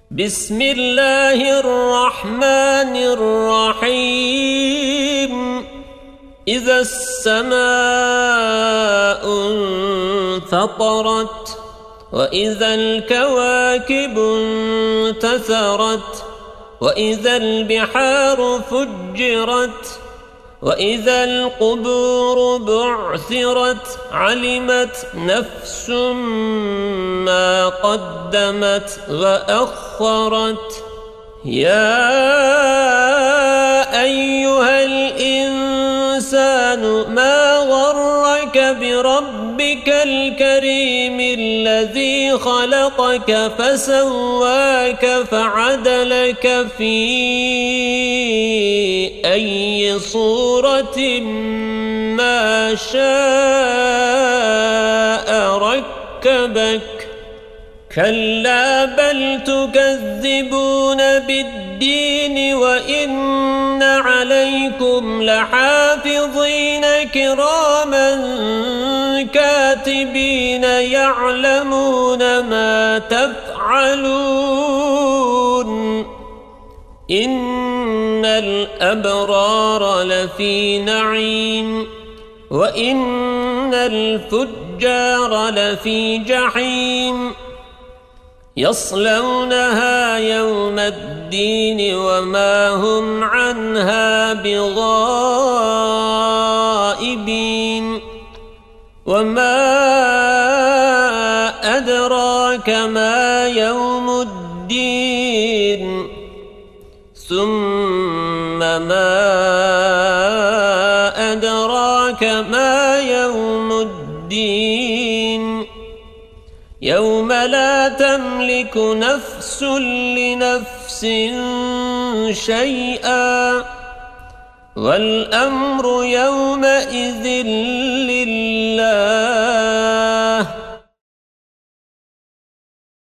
بسم الله الرحمن الرحيم إذا السماء انفطرت وإذا الكواكب انتثرت وإذا البحار فجرت وإذا القبور بعثرت علمت نفس ما قدمت وأخرت يا أيها الإنسان ما غرك بربك الكريم الذي خلقك فسواك فعدلك في أي صورة ما شاء ركبك كلا بل تكذبون بالدين وإن عليكم لحافظين كراما كاتبين يعلمون ما تفعلون إن الأبرار لفي نعيم وإن الفجار لفي جحيم يصلونها يوم الدين وما هم عنها بغائبين وما أدراك ما يوم الدين ثم ما أدراك ما يوم الدين يوم لا تملك نفس لنفس شيئا والأمر يومئذ